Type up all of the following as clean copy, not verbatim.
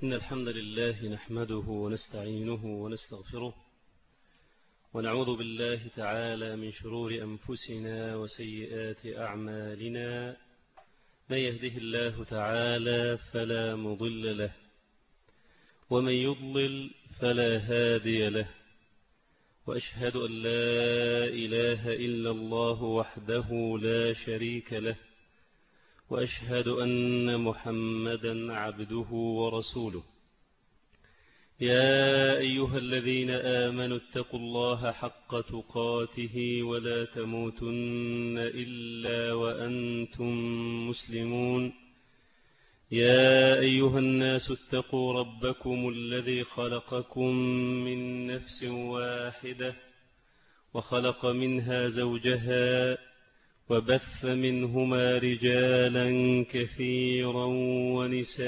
إن الحمد لله نحمده ونستعينه ونستغفره ونعوذ بالله تعالى من شرور أنفسنا وسيئات أعمالنا. من يهده الله تعالى فلا مضل له ومن يضلل فلا هادي له، وأشهد أن لا إله إلا الله وحده لا شريك له، وأشهد أن محمدا عبده ورسوله. يا أيها الذين آمنوا اتقوا الله حق تقاته ولا تموتن إلا وأنتم مسلمون. يا أيها الناس اتقوا ربكم الذي خلقكم من نفس واحدة وخلق منها زوجها وبث منهما رجالا كثيرا ونساء،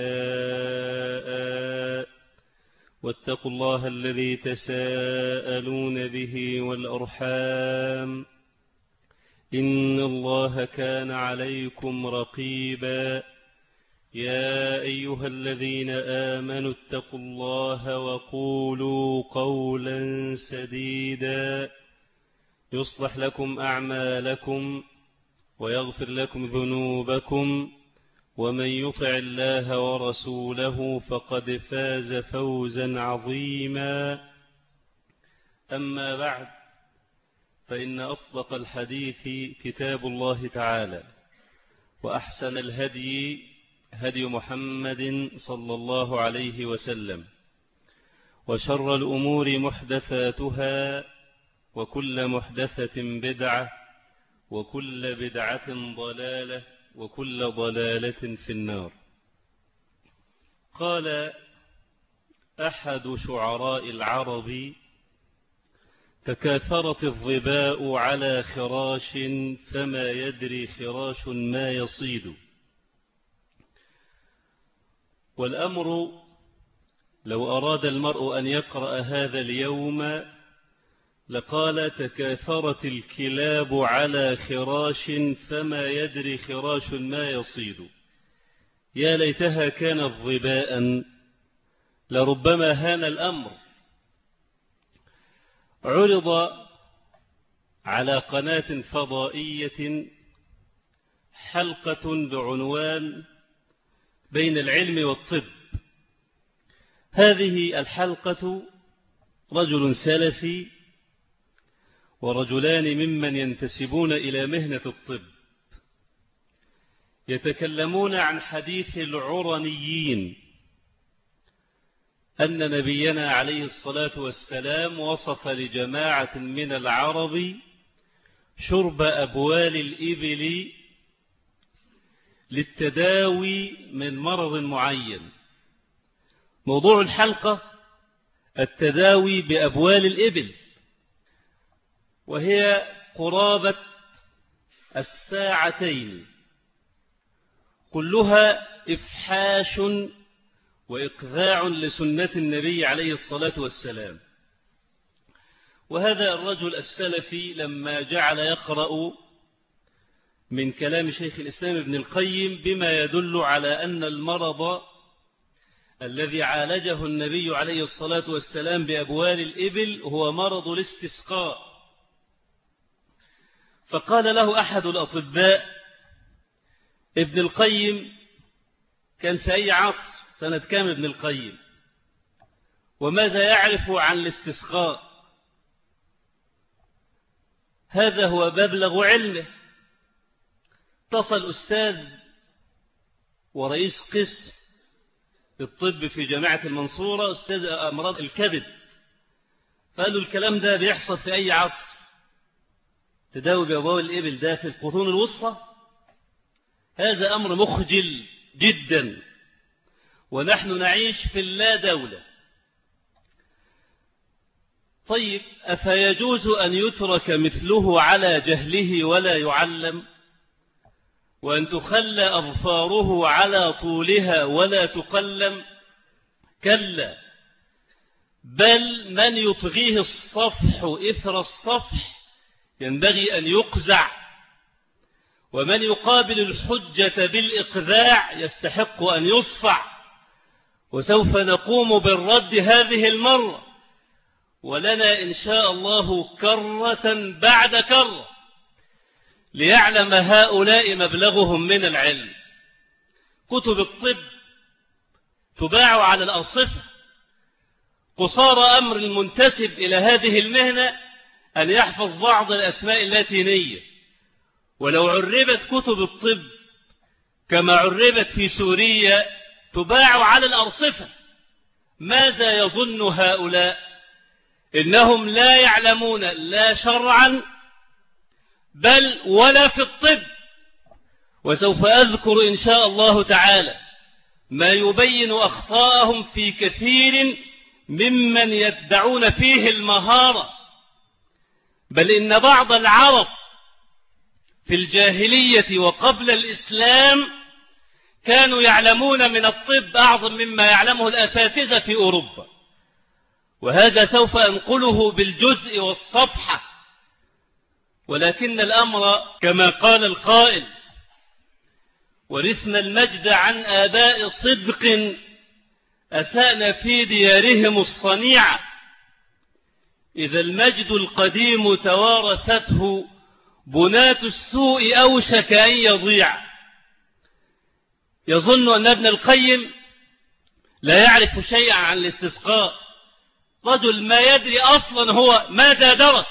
واتقوا الله الذي تساءلون به والأرحام إن الله كان عليكم رقيبا. يا أيها الذين آمنوا اتقوا الله وقولوا قولا سديدا يصلح لكم أعمالكم ويغفر لكم ذنوبكم، ومن يطع الله ورسوله فقد فاز فوزا عظيما. أما بعد، فإن أصدق الحديث كتاب الله تعالى، وأحسن الهدي هدي محمد صلى الله عليه وسلم، وشر الأمور محدثاتها، وكل محدثة بدعة، وكل بدعة ضلالة، وكل ضلالة في النار. قال أحد شعراء العرب: تكاثرت الظباء على خراش فما يدري خراش ما يصيد. والأمر لو أراد المرء أن يقرأ هذا اليوم لقال: تكاثرت الكلاب على خراش فما يدري خراش ما يصيد. يا ليتها كانت ظباء، لربما هان الأمر. عرض على قناة فضائية حلقة بعنوان بين العلم والطب. هذه الحلقة رجل سلفي ورجلان ممن ينتسبون إلى مهنة الطب يتكلمون عن حديث العرنيين، أن نبينا عليه الصلاة والسلام وصف لجماعة من العرب شرب أبوال الإبل للتداوي من مرض معين. موضوع الحلقة التداوي بأبوال الإبل، وهي قرابة الساعتين، كلها إفحاش وإقذاع لسنة النبي عليه الصلاة والسلام. وهذا الرجل السلفي لما جعل يقرأ من كلام شيخ الإسلام ابن القيم بما يدل على أن المرض الذي عالجه النبي عليه الصلاة والسلام بأبوال الإبل هو مرض الاستسقاء، فقال له أحد الأطباء: ابن القيم كان في أي عصر؟ سنة كام ابن القيم؟ وماذا يعرف عن الاستسقاء؟ هذا هو مبلغ علمه. اتصل أستاذ ورئيس قسم الطب في جامعة المنصورة، أستاذ أمراض الكبد، فقال له: الكلام ده بيحصل في أي عصر؟ تداوي بأبوال الإبل ده في القرون الوسطى؟ هذا أمر مخجل جدا، ونحن نعيش في اللا دولة. طيب، أفيجوز أن يترك مثله على جهله ولا يعلم، وأن تخلى أظفاره على طولها ولا تقلم؟ كلا، بل من يطغيه الصفح إثر الصفح ينبغي أن يقزع، ومن يقابل الحجة بالإقذاع يستحق أن يصفع. وسوف نقوم بالرد هذه المرة، ولنا إن شاء الله كرة بعد كرة ليعلم هؤلاء مبلغهم من العلم. كتب الطب تباع على الأرصفة، قصار أمر المنتسب إلى هذه المهنة أن يحفظ بعض الأسماء اللاتينية، ولو عربت كتب الطب كما عربت في سوريا تباع على الأرصفة. ماذا يظن هؤلاء؟ إنهم لا يعلمون لا شرعا بل ولا في الطب. وسوف أذكر إن شاء الله تعالى ما يبين أخطاءهم في كثير ممن يدعون فيه المهارة. بل إن بعض العرب في الجاهلية وقبل الإسلام كانوا يعلمون من الطب أعظم مما يعلمه الأساتذة في أوروبا، وهذا سوف أنقله بالجزء والصفحة. ولكن الأمر كما قال القائل: ورثنا المجد عن آباء صدق أسأنا في ديارهم الصنيعة، إذا المجد القديم توارثته بنات السوء أوشك أن يضيع. يظن أن ابن القيم لا يعرف شيئا عن الاستسقاء، رجل ما يدري أصلا هو ماذا درس.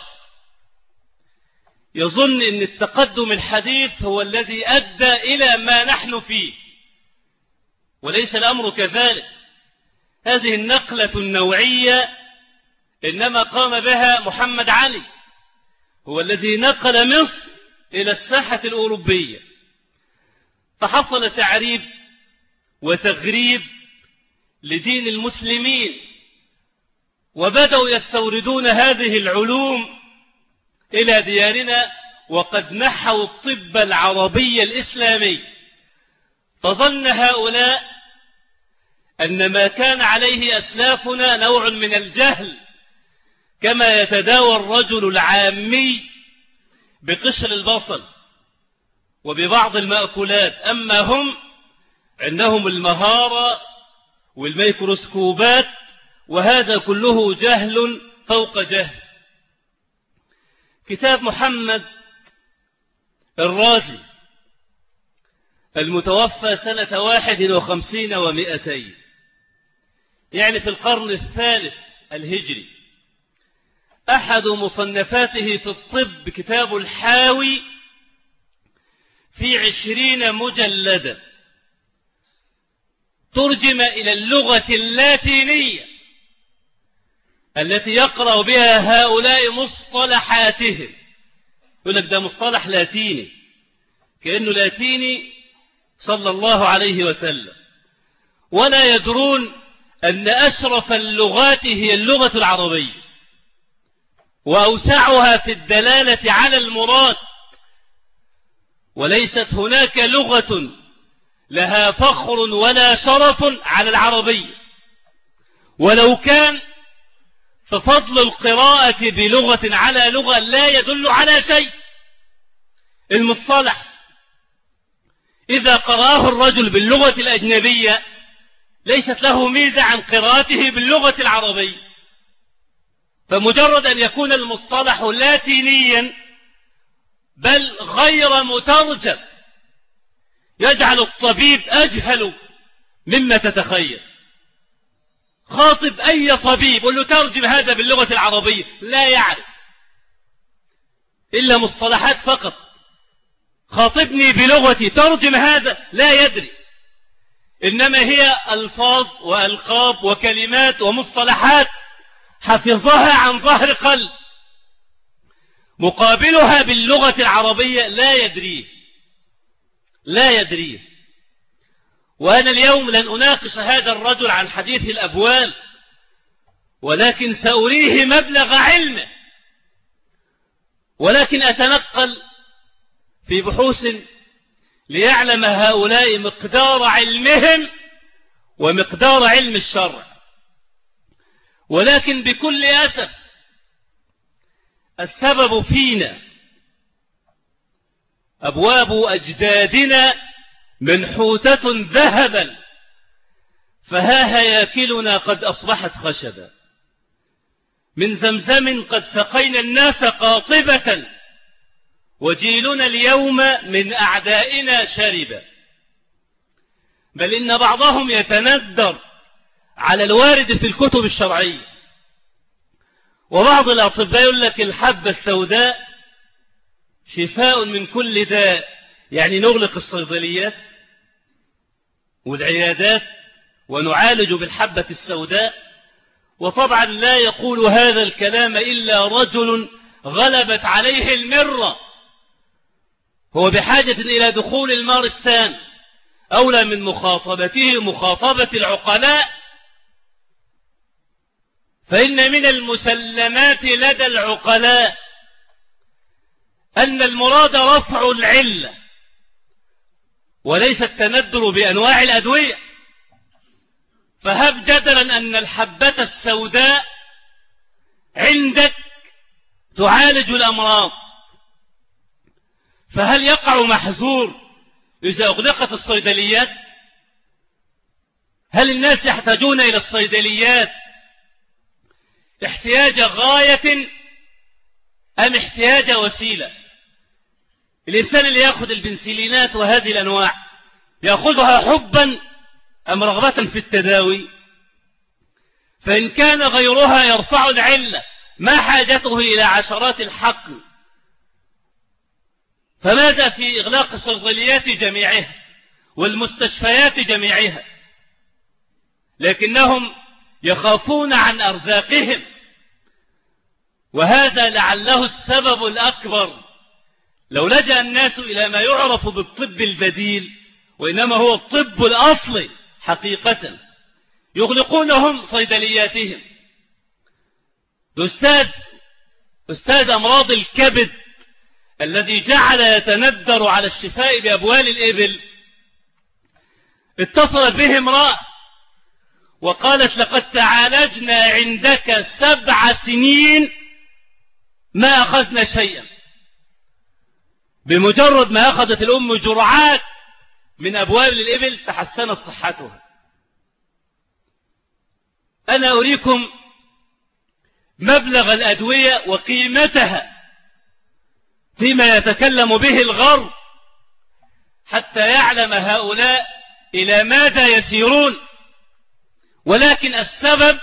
يظن أن التقدم الحديث هو الذي أدى إلى ما نحن فيه، وليس الأمر كذلك. هذه النقلة النوعية إنما قام بها محمد علي، هو الذي نقل مصر إلى الساحة الأوروبية، فحصل تعريب وتغريب لدين المسلمين، وبدأوا يستوردون هذه العلوم إلى ديارنا، وقد نحوا الطب العربي الإسلامي. فظن هؤلاء أن ما كان عليه أسلافنا نوع من الجهل، كما يتداوى الرجل العامي بقشر البصل وببعض المأكولات، أما هم عندهم المهارة والميكروسكوبات، وهذا كله جهل فوق جهل. كتاب محمد الرازي المتوفى سنة 51 و200، يعني في القرن الثالث الهجري، أحد مصنفاته في الطب كتاب الحاوي في 20 مجلدا، ترجم إلى اللغة اللاتينية التي يقرأ بها هؤلاء مصطلحاتهم. يقول لك ده مصطلح لاتيني، كأنه لاتيني صلى الله عليه وسلم، ولا يدرون أن أشرف اللغات هي اللغة العربية، وأوسعها في الدلالة على المراد، وليست هناك لغة لها فخر ولا شرف على العربية، ولو كان ففضل القراءة بلغة على لغة لا يدل على شيء. المصطلح إذا قرأه الرجل باللغة الأجنبية ليست له ميزة عن قراءته باللغة العربية، فمجرد أن يكون المصطلح لاتينيا بل غير مترجم يجعل الطبيب أجهل مما تتخيل. خاطب أي طبيب قل له ترجم هذا باللغة العربية، لا يعرف إلا مصطلحات فقط. خاطبني بلغتي ترجم هذا، لا يدري، إنما هي ألفاظ وألقاب وكلمات ومصطلحات حفظها عن ظهر قلب. مقابلها باللغة العربية لا يدريه. وأنا اليوم لن أناقش هذا الرجل عن حديث الأبوال، ولكن سأريه مبلغ علمه، ولكن أتنقل في بحوث ليعلم هؤلاء مقدار علمهم ومقدار علم الشرع. ولكن بكل أسف السبب فينا، أبواب أجدادنا منحوتة ذهبا، فها هياكلنا قد أصبحت خشبا، من زمزم قد سقينا الناس قاطبة، وجيلنا اليوم من أعدائنا شربا. بل إن بعضهم يتندر على الوارد في الكتب الشرعية، وبعض الأطباء يقول لك الحبة السوداء شفاء من كل داء، يعني نغلق الصيدليات والعيادات ونعالج بالحبة السوداء. وطبعا لا يقول هذا الكلام إلا رجل غلبت عليه المرة، هو بحاجة إلى دخول المارستان، أولى من مخاطبته مخاطبة العقلاء. فإن من المسلمات لدى العقلاء أن المراد رفع العلة وليس التندر بأنواع الأدوية. فهب جدلا أن الحبة السوداء عندك تعالج الأمراض، فهل يقع محظور إذا أغلقت الصيدليات؟ هل الناس يحتاجون إلى الصيدليات احتياج غاية أم احتياج وسيلة؟ الإنسان اللي يأخذ البنسلينات وهذه الأنواع يأخذها حبا أم رغبة في التداوي؟ فإن كان غيرها يرفع العلة ما حاجته إلى عشرات الحقن، فماذا في إغلاق الصيدليات جميعها والمستشفيات جميعها؟ لكنهم يخافون عن أرزاقهم، وهذا لعله السبب الأكبر. لو لجأ الناس إلى ما يعرف بالطب البديل، وإنما هو الطب الأصلي حقيقة، يغلقونهم صيدلياتهم. أستاذ أمراض الكبد الذي جعل يتندر على الشفاء بأبوال الإبل اتصلت به امرأة وقالت لقد تعالجنا عندك 7 سنين ما أخذنا شيئا. بمجرد ما أخذت الأم جرعات من أبوال الإبل تحسنت صحتها. أنا أريكم مبلغ الأدوية وقيمتها فيما يتكلم به الغرب حتى يعلم هؤلاء إلى ماذا يسيرون. ولكن السبب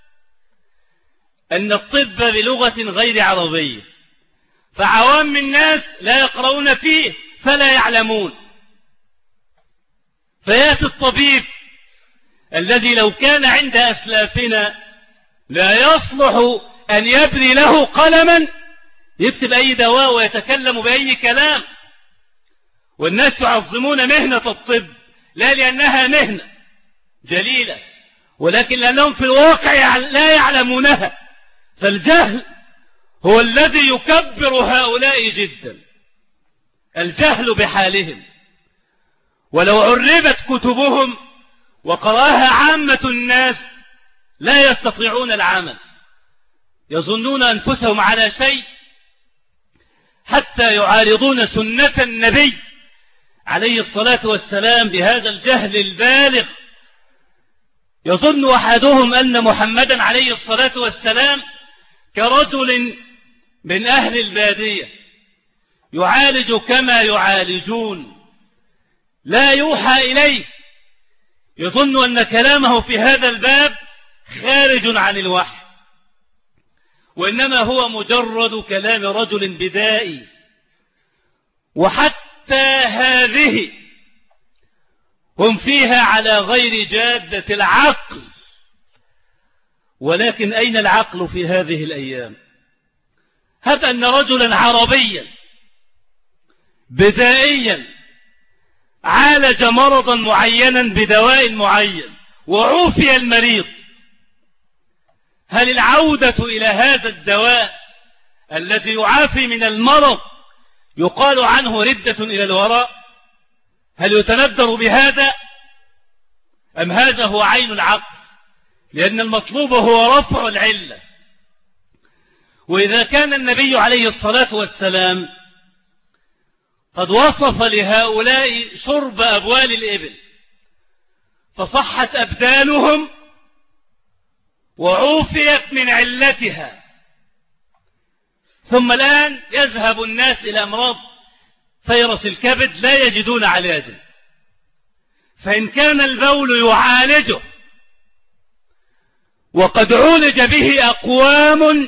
أن الطب بلغة غير عربية، فعوام الناس لا يقرؤون فيه فلا يعلمون. فيأتي الطبيب الذي لو كان عند أسلافنا لا يصلح أن يبني له قلما يكتب أي دواء ويتكلم بأي كلام. والناس يعظمون مهنة الطب لا لأنها مهنة جليلة، ولكن لأنهم في الواقع لا يعلمونها. فالجهل هو الذي يكبر هؤلاء جدا، الجهل بحالهم. ولو عربت كتبهم وقرأها عامة الناس لا يستطيعون العمل، يظنون أنفسهم على شيء حتى يعارضون سنة النبي عليه الصلاة والسلام بهذا الجهل البالغ. يظن أحدهم أن محمدا عليه الصلاة والسلام كرجل من أهل البادية يعالج كما يعالجون، لا يوحى إليه، يظن أن كلامه في هذا الباب خارج عن الوحي، وإنما هو مجرد كلام رجل بدائي. وحتى هذه هم فيها على غير جادة العقل. ولكن أين العقل في هذه الأيام؟ هب أن رجلا عربيا بدائيا عالج مرضا معينا بدواء معين وعوفي المريض، هل العودة إلى هذا الدواء الذي يعافي من المرض يقال عنه ردة إلى الوراء؟ هل يتندر بهذا أم هذا هو عين العقل؟ لأن المطلوب هو رفع العلة. وإذا كان النبي عليه الصلاة والسلام قد وصف لهؤلاء شرب أبوال الإبل فصحت أبدانهم وعوفيت من علتها. ثم الآن يذهب الناس إلى أمراض فيروس الكبد لا يجدون علاجا، فإن كان البول يعالجه وقد عولج به أقوام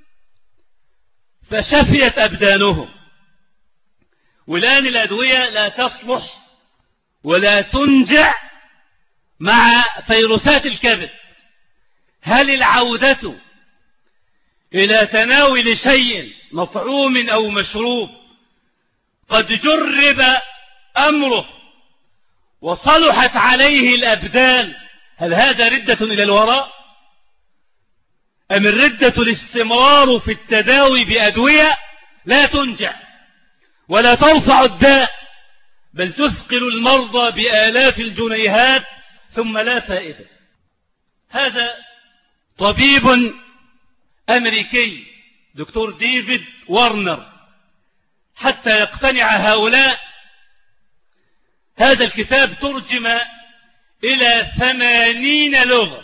فشفيت أبدانهم، والآن الأدوية لا تصلح ولا تنجع مع فيروسات الكبد. هل العودة إلى تناول شيء مطعوم أو مشروب قد جرب أمره وصلحت عليه الأبدان، هل هذا ردة إلى الوراء؟ أم الردة الاستمرار في التداوي بأدوية لا تنجع ولا ترفع الداء، بل تثقل المرضى بآلاف الجنيهات ثم لا فائدة؟ هذا طبيب أمريكي دكتور ديفيد وارنر، حتى يقتنع هؤلاء هذا الكتاب ترجم إلى 80 لغة.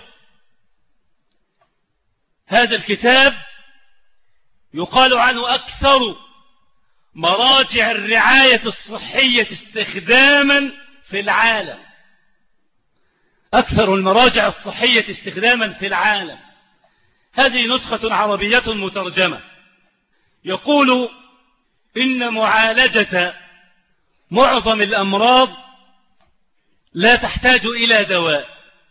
هذا الكتاب يقال عنه أكثر مراجع الرعاية الصحية استخداما في العالم، أكثر المراجع الصحية استخداما في العالم. هذه نسخة عربية مترجمة. يقول إن معالجة معظم الأمراض لا تحتاج إلى دواء،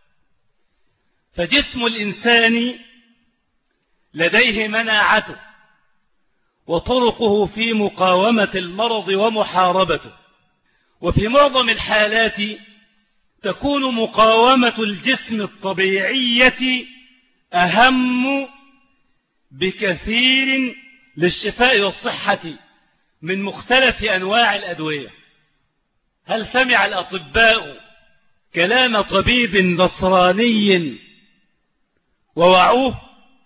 فجسم الإنسان لديه مناعته وطرقه في مقاومة المرض ومحاربته، وفي معظم الحالات تكون مقاومة الجسم الطبيعية أهم بكثير للشفاء والصحة من مختلف أنواع الأدوية. هل سمع الأطباء كلام طبيب نصراني ووعوه؟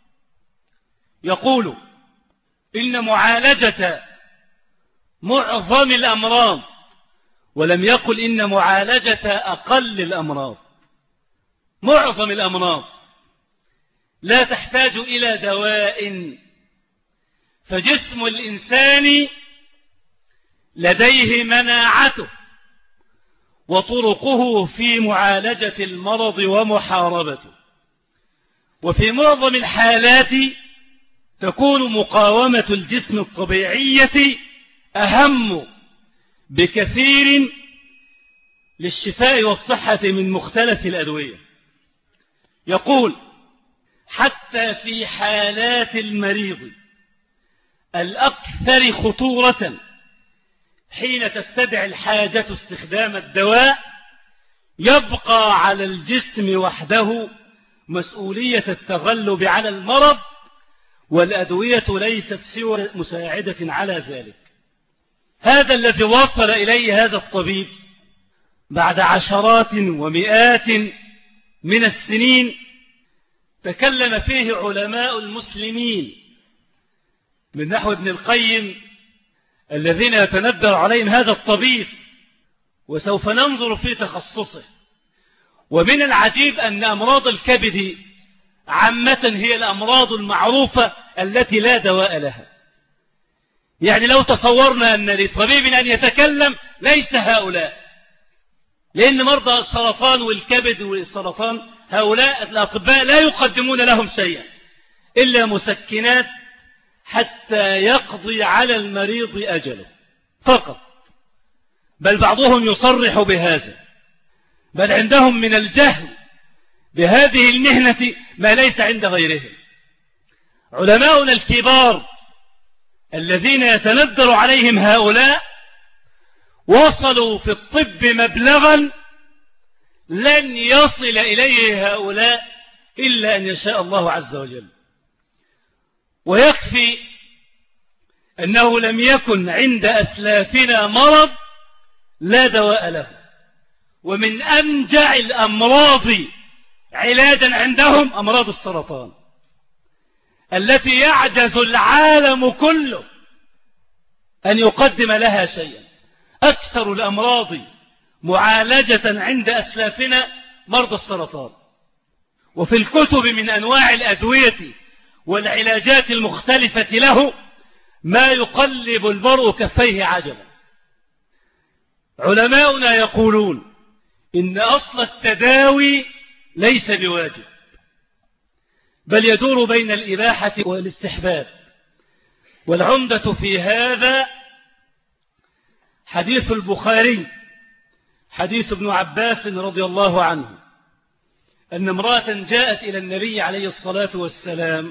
يقول إن معالجة معظم الأمراض، ولم يقل إن معالجة أقل الأمراض، معظم الأمراض لا تحتاج إلى دواء، فجسم الإنسان لديه مناعته وطرقه في معالجة المرض ومحاربته، وفي معظم الحالات تكون مقاومة الجسم الطبيعية أهم بكثير للشفاء والصحة من مختلف الأدوية. يقول حتى في حالات المريض الأكثر خطورة حين تستدعي الحاجة استخدام الدواء، يبقى على الجسم وحده مسؤولية التغلب على المرض، والأدوية ليست سوى مساعدة على ذلك. هذا الذي وصل إليه هذا الطبيب بعد عشرات ومئات من السنين تكلم فيه علماء المسلمين من نحو ابن القيم الذين يتندر عليهم هذا الطبيب، وسوف ننظر في تخصصه. ومن العجيب أن أمراض الكبد عامة هي الأمراض المعروفة التي لا دواء لها. يعني لو تصورنا أن لطبيب أن يتكلم ليس هؤلاء، لأن مرضى السرطان والكبد والسرطان هؤلاء الأطباء لا يقدمون لهم شيئا إلا مسكنات حتى يقضي على المريض أجله فقط، بل بعضهم يصرح بهذا، بل عندهم من الجهل بهذه المهنة ما ليس عند غيرهم. علماؤنا الكبار الذين يتندر عليهم هؤلاء وصلوا في الطب مبلغا لن يصل إليه هؤلاء إلا أن يشاء الله عز وجل. ويكفي أنه لم يكن عند أسلافنا مرض لا دواء له، ومن أنجع الأمراض علاجا عندهم أمراض السرطان التي يعجز العالم كله أن يقدم لها شيئا. أكثر الأمراض معالجة عند أسلافنا مرضى السرطان. وفي الكتب من أنواع الأدوية والعلاجات المختلفة له ما يقلب المرء كفيه عجبا. علماؤنا يقولون إن أصل التداوي ليس بواجب، بل يدور بين الإباحة والاستحباب. والعمدة في هذا حديث البخاري، حديث ابن عباس رضي الله عنه، أن امرأة جاءت إلى النبي عليه الصلاة والسلام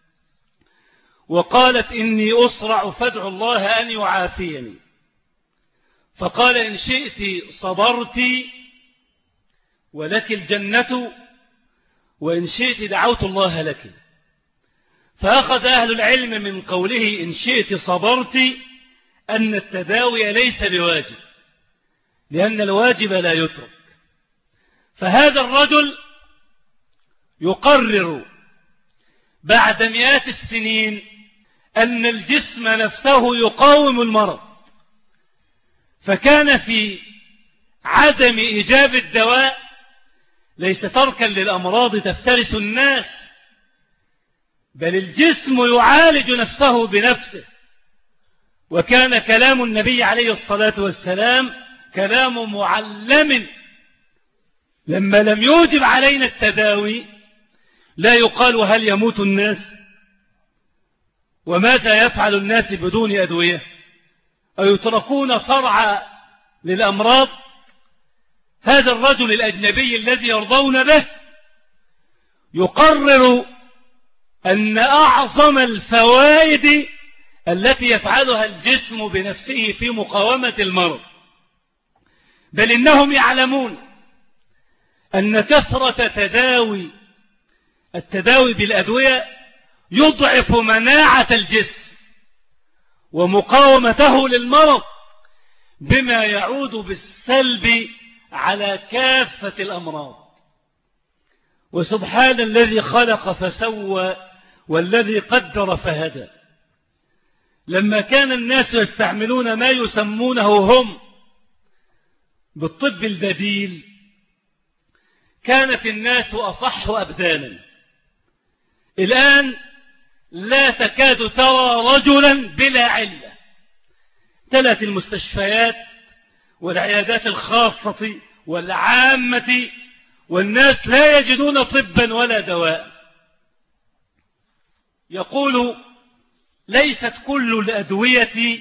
وقالت إني أصرع فادعو الله أن يعافيني. فقال إن شئت صبرت ولك الجنة، وإن شئت دعوت الله لك. فأخذ أهل العلم من قوله إن شئت صبرت أن التداوي ليس بواجب، لأن الواجب لا يترك. فهذا الرجل يقرر بعد مئات السنين أن الجسم نفسه يقاوم المرض، فكان في عدم إيجاب الدواء ليس تركا للأمراض تفترس الناس، بل الجسم يعالج نفسه بنفسه. وكان كلام النبي عليه الصلاة والسلام كلام معلم. لما لم يوجب علينا التداوي لا يقال هل يموت الناس وماذا يفعل الناس بدون أدوية، أو يتركون صرعى للأمراض. هذا الرجل الأجنبي الذي يرضون به يقرر أن أعظم الفوائد التي يفعلها الجسم بنفسه في مقاومة المرض، بل إنهم يعلمون أن كثرة التداوي بالأدوية يضعف مناعة الجسم ومقاومته للمرض، بما يعود بالسلب على كافة الأمراض. وسبحان الذي خلق فسوى والذي قدر فهدى. لما كان الناس يستعملون ما يسمونه هم بالطب البديل كانت الناس أصح أبدانا. الآن لا تكاد ترى رجلا بلا علة. تلت المستشفيات والعيادات الخاصة والعامة، والناس لا يجدون طبا ولا دواء. يقول ليست كل الأدوية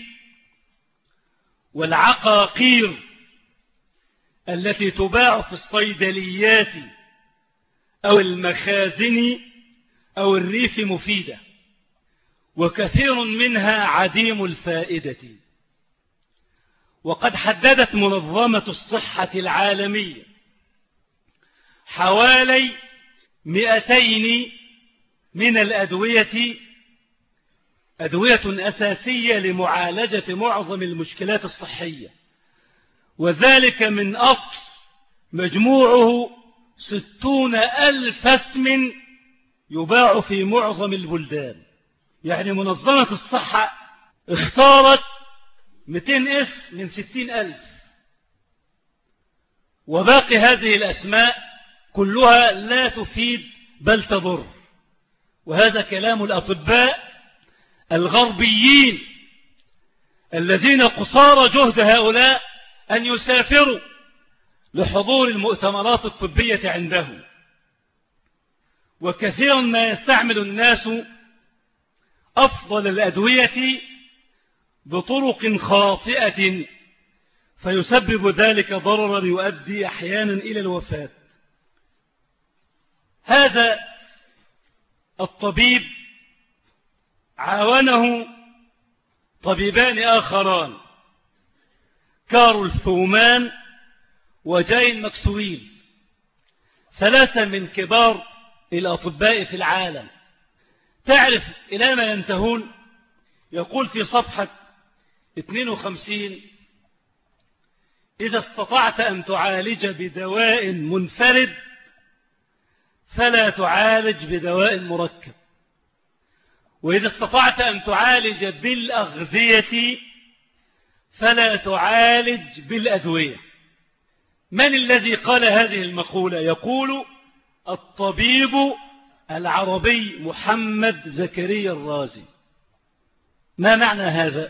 والعقاقير التي تباع في الصيدليات أو المخازن أو الريف مفيدة، وكثير منها عديم الفائدة. وقد حددت منظمة الصحة العالمية حوالي 200 من الأدوية أدوية أساسية لمعالجة معظم المشكلات الصحية، وذلك من أصل مجموعه 60,000 اسم يباع في معظم البلدان. يعني منظمة الصحة اختارت 200 اسم من 60,000، وباقي هذه الأسماء كلها لا تفيد بل تضر. وهذا كلام الأطباء الغربيين الذين قصارى جهد هؤلاء أن يسافروا لحضور المؤتمرات الطبية عندهم. وكثيرا ما يستعمل الناس أفضل الأدوية بطرق خاطئة، فيسبب ذلك ضررا يؤدي أحيانا إلى الوفاة. هذا الطبيب عاونه طبيبان آخران، كارول ثومان وجاين ماكسويل، 3 من كبار الأطباء في العالم. تعرف إلى ما ينتهون؟ يقول في صفحة 52: إذا استطعت أن تعالج بدواء منفرد فلا تعالج بدواء مركب، وإذا استطعت أن تعالج بالأغذية فلا تعالج بالأدوية. من الذي قال هذه المقولة؟ يقول الطبيب العربي محمد زكريا الرازي. ما معنى هذا؟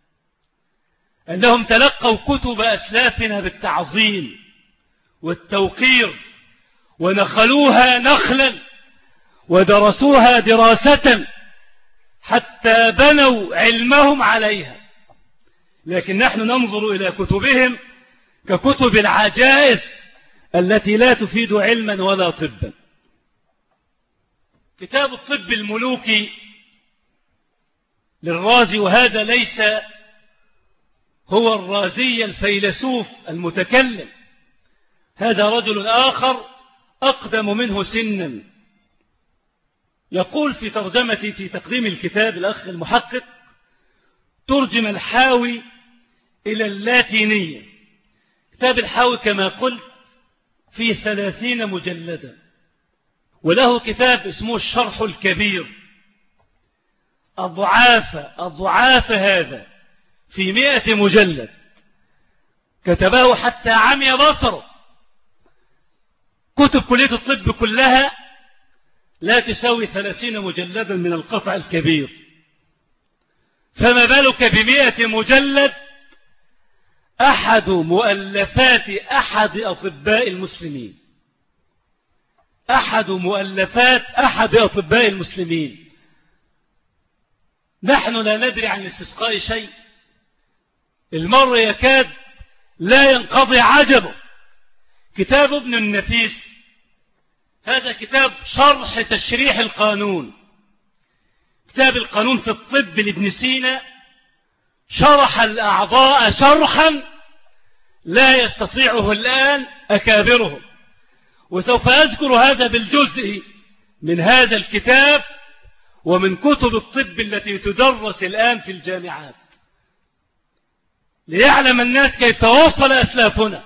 أنهم تلقوا كتب أسلافنا بالتعظيم والتوقير، ونخلوها نخلا ودرسوها دراسة حتى بنوا علمهم عليها. لكن نحن ننظر إلى كتبهم ككتب العجائز التي لا تفيد علما ولا طبا. كتاب الطب الملوكي للرازي، وهذا ليس هو الرازي الفيلسوف المتكلم، هذا رجل آخر أقدم منه سنا. يقول في ترجمتي في تقديم الكتاب الأخ المحقق: ترجم الحاوي إلى اللاتينية. كتاب الحاوي كما قلت فيه 30 مجلدا، وله كتاب اسمه الشرح الكبير، أضعاف هذا في 100 مجلد، كتبه حتى عمي بصره. كتب كلية الطب كلها لا تساوي 30 مجلدا من القطع الكبير، فما بالك ب100 مجلد أحد مؤلفات أحد أطباء المسلمين، أحد مؤلفات أحد أطباء المسلمين. نحن لا ندري عن الاستسقاء شيء، المر يكاد لا ينقضي عجبه. كتاب ابن النفيس هذا كتاب شرح تشريح القانون، كتاب القانون في الطب لابن سينا، شرح الأعضاء شرحا لا يستطيعه الآن أكابرهم. وسوف أذكر هذا بالجزء من هذا الكتاب ومن كتب الطب التي تدرس الآن في الجامعات، ليعلم الناس كيف وصل أسلافنا.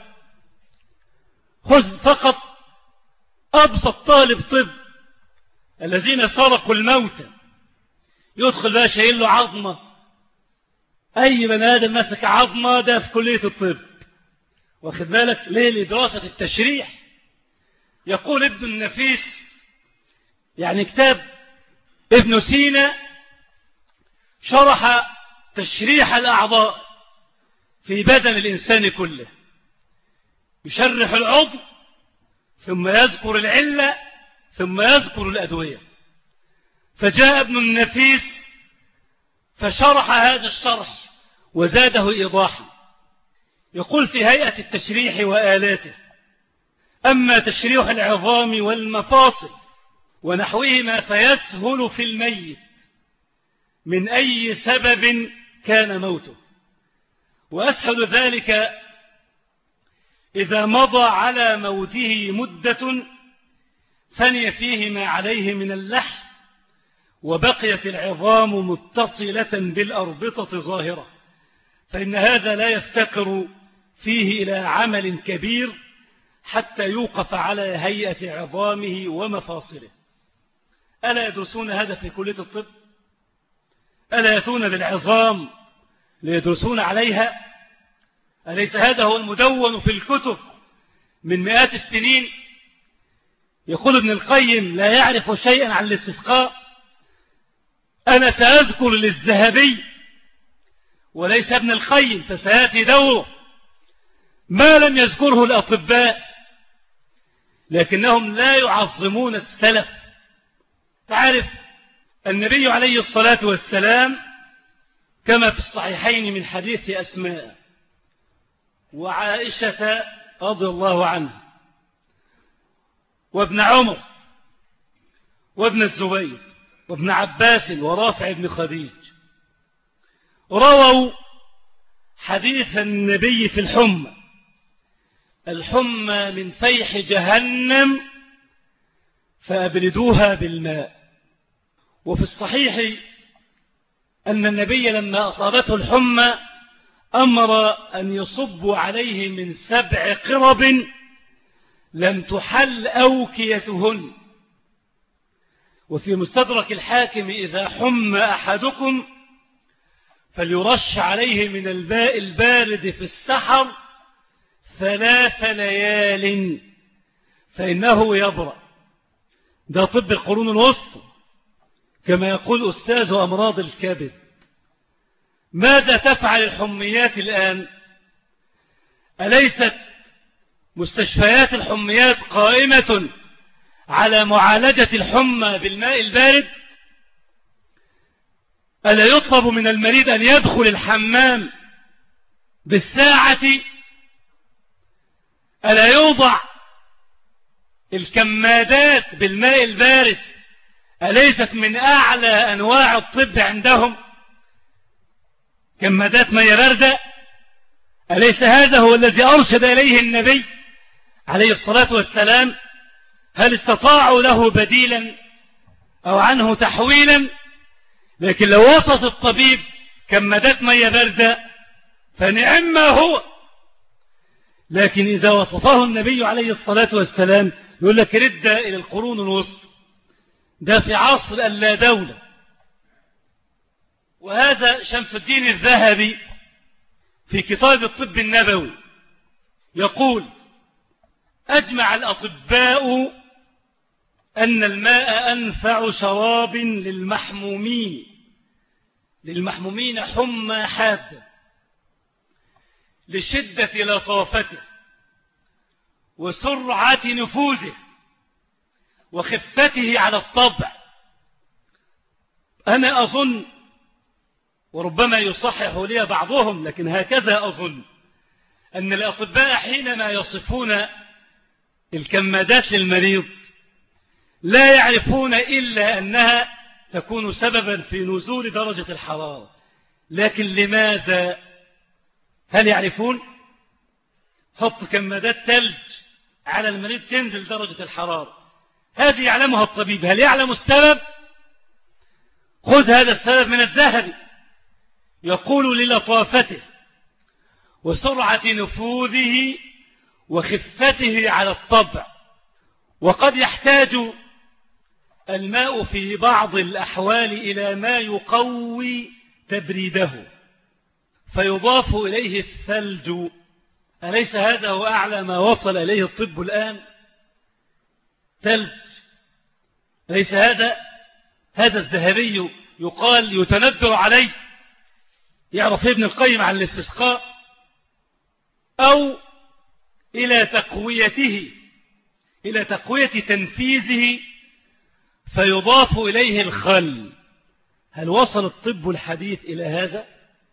خذ فقط أبسط طالب طب الذين سرقوا الموتى، يدخل بقى شايل له عظمة، أي بني آدم مسك عظمة ده في كلية الطب، واخد بالك ليه؟ لدراسة التشريح. يقول ابن النفيس، يعني كتاب ابن سينا، شرح تشريح الأعضاء في بدن الإنسان كله، يشرح العضو ثم يذكر العلة ثم يذكر الأدوية. فجاء ابن النفيس فشرح هذا الشرح وزاده إيضاحا. يقول في هيئة التشريح وآلاته: أما تشريح العظام والمفاصل ونحوهما فيسهل في الميت من أي سبب كان موته، وأسهل ذلك إذا مضى على موته مدة فني فيه ما عليه من اللحم، وبقيت العظام متصلة بالأربطة ظاهرة، فإن هذا لا يفتقر فيه إلى عمل كبير حتى يوقف على هيئة عظامه ومفاصله. ألا يدرسون هذا في كلية الطب؟ ألا يأتون بالعظام ليدرسون عليها؟ أليس هذا هو المدون في الكتب من مئات السنين؟ يقول ابن القيم: لا يعرف شيئا عن الاستسقاء. أنا سأذكر للذهبي وليس ابن القيم، فسيأتي دوره ما لم يذكره الأطباء، لكنهم لا يعظمون السلف. تعرف النبي عليه الصلاة والسلام كما في الصحيحين من حديث أسماء وعائشة رضي الله عنها وابن عمر وابن الزبير وابن عباس ورافع بن خديج رووا حديث النبي في الحمى من فيح جهنم فأبردوها بالماء. وفي الصحيح أن النبي لما أصابته الحمى أمر أن يصبوا عليه من 7 قرب لم تحل أوكيتهن. وفي مستدرك الحاكم: إذا حمى أحدكم فليرش عليه من الماء البارد في السحر 3 ليال فإنه يبرأ. ده طب القرون الوسطى كما يقول أستاذ أمراض الكبد. ماذا تفعل الحميات الآن؟ أليست مستشفيات الحميات قائمة على معالجة الحمى بالماء البارد؟ ألا يطلب من المريض أن يدخل الحمام بالساعة؟ ألا يوضع الكمادات بالماء البارد؟ أليست من أعلى أنواع الطب عندهم كمادات مياه باردة؟ أليس هذا هو الذي أرشد إليه النبي عليه الصلاة والسلام؟ هل استطاعوا له بديلا أو عنه تحويلا؟ لكن لو وصف الطبيب كمادات مياه باردة فنعم ما هو. لكن إذا وصفه النبي عليه الصلاة والسلام يقول لك رد إلى القرون الوسطى. ده في عصر اللا دولة. وهذا شمس الدين الذهبي في كتاب الطب النبوي يقول: أجمع الأطباء أن الماء أنفع شراب للمحمومين حمى حادة لشدة لطافته وسرعة نفوذه وخفته على الطبع. أنا أظن، وربما يصحح لي بعضهم، لكن هكذا أظن، أن الأطباء حينما يصفون الكمادات للمريض لا يعرفون إلا أنها تكون سببا في نزول درجة الحرارة. لكن لماذا؟ هل يعرفون؟ حط كمادات ثلج على المريض تنزل درجة الحرارة، هذه يعلمها الطبيب. هل يعلم السبب؟ خذ هذا السبب من الذهبي، يقول: للطافته وسرعة نفوذه وخفته على الطبع. وقد يحتاج الماء في بعض الأحوال إلى ما يقوي تبريده فيضاف إليه الثلج. أليس هذا هو أعلى ما وصل إليه الطب الآن؟ ثلج. أليس هذا الذهبي يقال يتندر عليه؟ يعرف ابن القيم عن الاستسقاء. أو إلى تقوية تنفيذه فيضاف إليه الخل. هل وصل الطب الحديث إلى هذا؟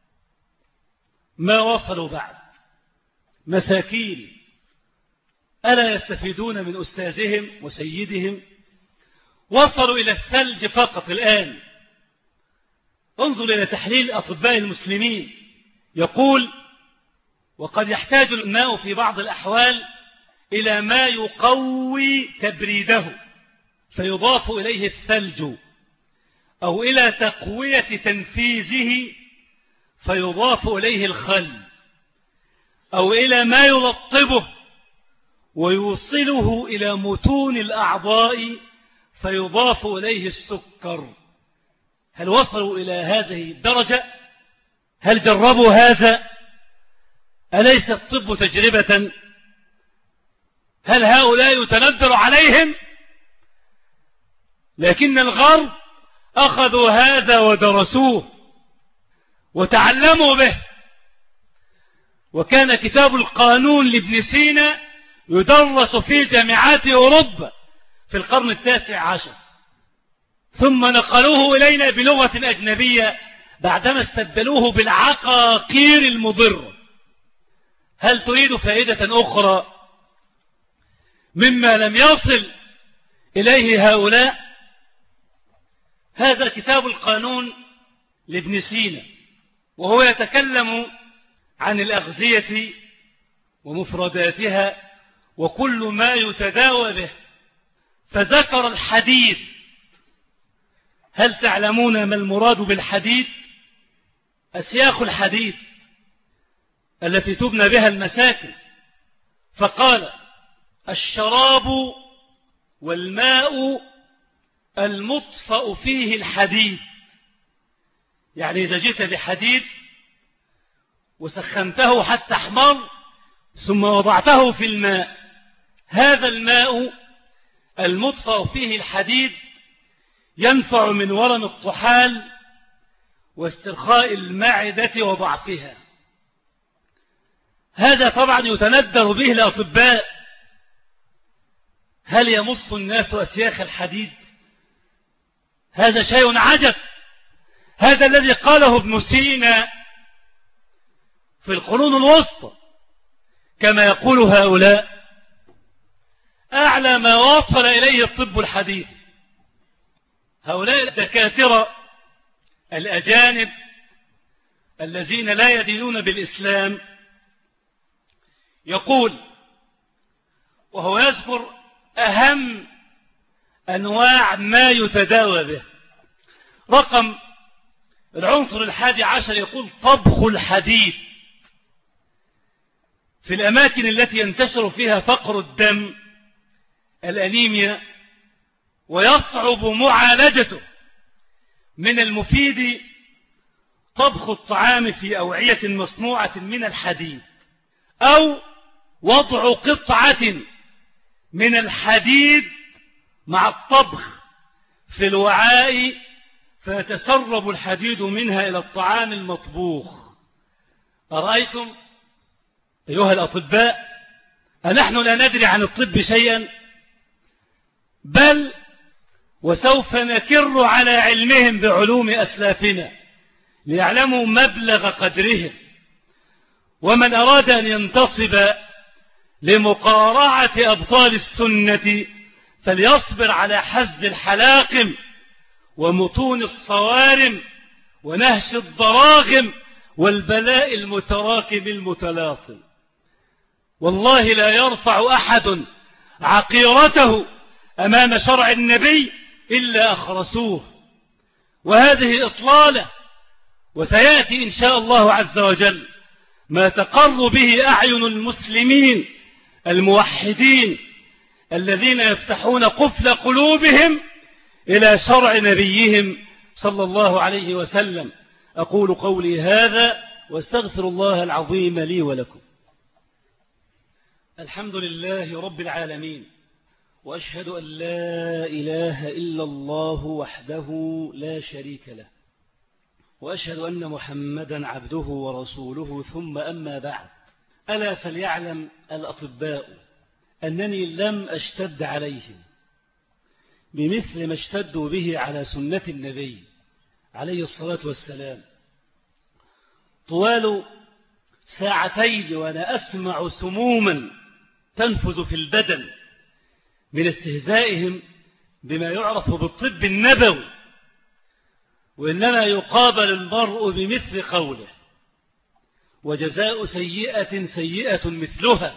ما وصلوا بعد. مساكين ألا يستفيدون من أستاذهم وسيدهم؟ وصلوا إلى الثلج فقط الآن. انظر إلى تحليل أطباء المسلمين، يقول: وقد يحتاج الماء في بعض الأحوال إلى ما يقوي تبريده فيضاف إليه الثلج، أو إلى تقوية تنفيذه فيضاف إليه الخل، أو إلى ما يرطبه ويوصله إلى متون الأعضاء فيضاف إليه السكر. هل وصلوا إلى هذه الدرجة؟ هل جربوا هذا؟ أليس الطب تجربة؟ هل هؤلاء يتندر عليهم؟ لكن الغرب أخذوا هذا ودرسوه وتعلموا به. وكان كتاب القانون لابن سينا يدرس في جامعات أوروبا في القرن 19، ثم نقلوه إلينا بلغة أجنبية بعدما استبدلوه بالعقاقير المضرة. هل تريد فائدة أخرى مما لم يصل إليه هؤلاء؟ هذا كتاب القانون لابن سينا، وهو يتكلم عن الأغذية ومفرداتها وكل ما يتداوى به، فذكر الحديد. هل تعلمون ما المراد بالحديد؟ أسياخ الحديد التي تبنى بها المساكن. فقال: الشراب والماء المطفأ فيه الحديد. يعني إذا جئت بحديد وسخنته حتى احمر ثم وضعته في الماء، هذا الماء المطفأ فيه الحديد ينفع من ورم الطحال واسترخاء المعدة وضعفها. هذا طبعا يتندر به الأطباء. هل يمص الناس أسياخ الحديد؟ هذا شيء عجب. هذا الذي قاله ابن سينا في القرون الوسطى كما يقول هؤلاء أعلى ما وصل إليه الطب الحديث. هؤلاء الدكاترة الأجانب الذين لا يدينون بالإسلام يقول، وهو يذكر أهم أنواع ما يتداوى به، رقم العنصر 11 يقول طبخ الحديد في الأماكن التي ينتشر فيها فقر الدم الأنيميا ويصعب معالجته. من المفيد طبخ الطعام في أوعية مصنوعة من الحديد، أو وضع قطعة من الحديد مع الطبخ في الوعاء فيتسرب الحديد منها إلى الطعام المطبوخ. أرأيتم أيها الأطباء أنحن لا ندري عن الطب شيئا؟ بل وسوف نكر على علمهم بعلوم أسلافنا ليعلموا مبلغ قدرهم. ومن أراد أن ينتصب لمقارعة أبطال السنة فليصبر على حز الحلاقم ومتون الصوارم ونهش الضراغم والبلاء المتراكم المتلاطم. والله لا يرفع أحد عقيرته أمام شرع النبي إلا أخرسوه، وهذه إطلالة. وسيأتي إن شاء الله عز وجل ما تقر به أعين المسلمين الموحدين الذين يفتحون قفل قلوبهم إلى شرع نبيهم صلى الله عليه وسلم. أقول قولي هذا واستغفر الله العظيم لي ولكم. الحمد لله رب العالمين، وأشهد أن لا إله إلا الله وحده لا شريك له، وأشهد أن محمدا عبده ورسوله، ثم أما بعد. ألا فليعلم الأطباء أنني لم أشتد عليهم بمثل ما اشتدوا به على سنة النبي عليه الصلاة والسلام طوال ساعتين وأنا أسمع سموما تنفذ في البدن من استهزائهم بما يعرف بالطب النبوي، وإنما يقابل المرء بمثل قوله، وجزاء سيئة سيئة مثلها.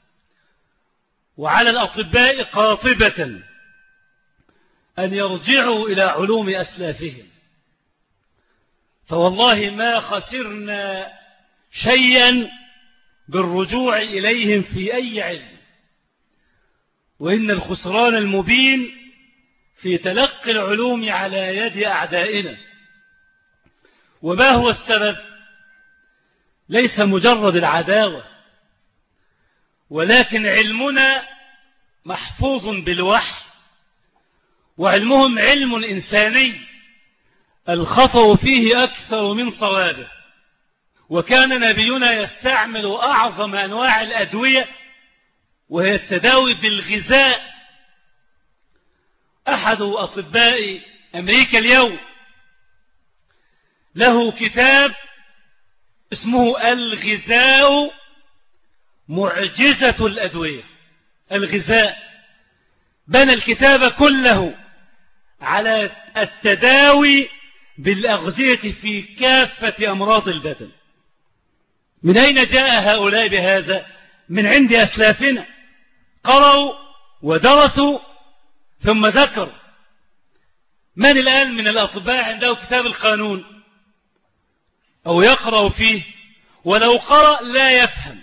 وعلى الأطباء قاطبة أن يرجعوا إلى علوم أسلافهم، فوالله ما خسرنا شيئا بالرجوع إليهم في أي علم، وإن الخسران المبين في تلقي العلوم على يد أعدائنا. وما هو السبب؟ ليس مجرد العداوة، ولكن علمنا محفوظ بالوحي، وعلمهم علم إنساني الخطأ فيه أكثر من صوابه. وكان نبينا يستعمل أعظم أنواع الأدوية وهي التداوي بالغذاء. أحد أطباء أمريكا اليوم له كتاب اسمه الغذاء معجزة الأدوية. الغذاء بنى الكتاب كله على التداوي بالأغذية في كافة أمراض البدن. من أين جاء هؤلاء بهذا؟ من عند أسلافنا، قرأوا ودرسوا ثم ذكروا. من الآن من الأطباء عنده كتاب القانون أو يقرأ فيه، ولو قرأ لا يفهم.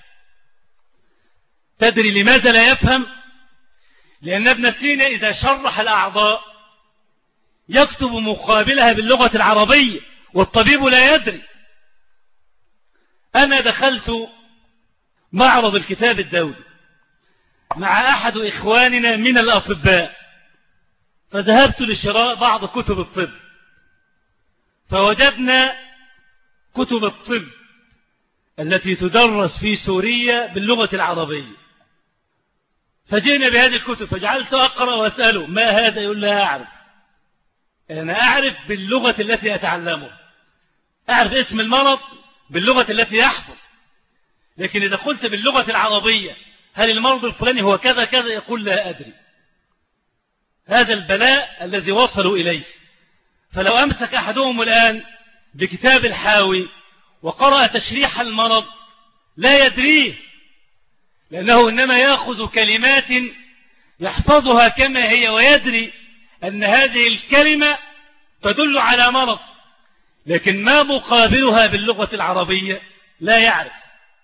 تدري لماذا لا يفهم؟ لأن ابن سينا إذا شرح الأعضاء يكتب مقابلها باللغة العربية، والطبيب لا يدري. أنا دخلت معرض الكتاب الدولي مع أحد إخواننا من الأطباء، فذهبت لشراء بعض كتب الطب، فوجدنا كتب الطب التي تدرس في سوريا باللغة العربية، فجئنا بهذه الكتب فجعلت أقرأ وأسأله ما هذا؟ يقول لا أعرف. أنا أعرف باللغة التي أتعلمها، أعرف اسم المرض باللغة التي يحفظ، لكن إذا قلت باللغة العربية هل المرض الفلاني هو كذا كذا، يقول لا أدري. هذا البلاء الذي وصلوا إليه. فلو أمسك أحدهم الآن بكتاب الحاوي وقرأ تشريح المرض لا يدريه، لأنه إنما يأخذ كلمات يحفظها كما هي، ويدري أن هذه الكلمة تدل على مرض، لكن ما مقابلها باللغة العربية لا يعرف.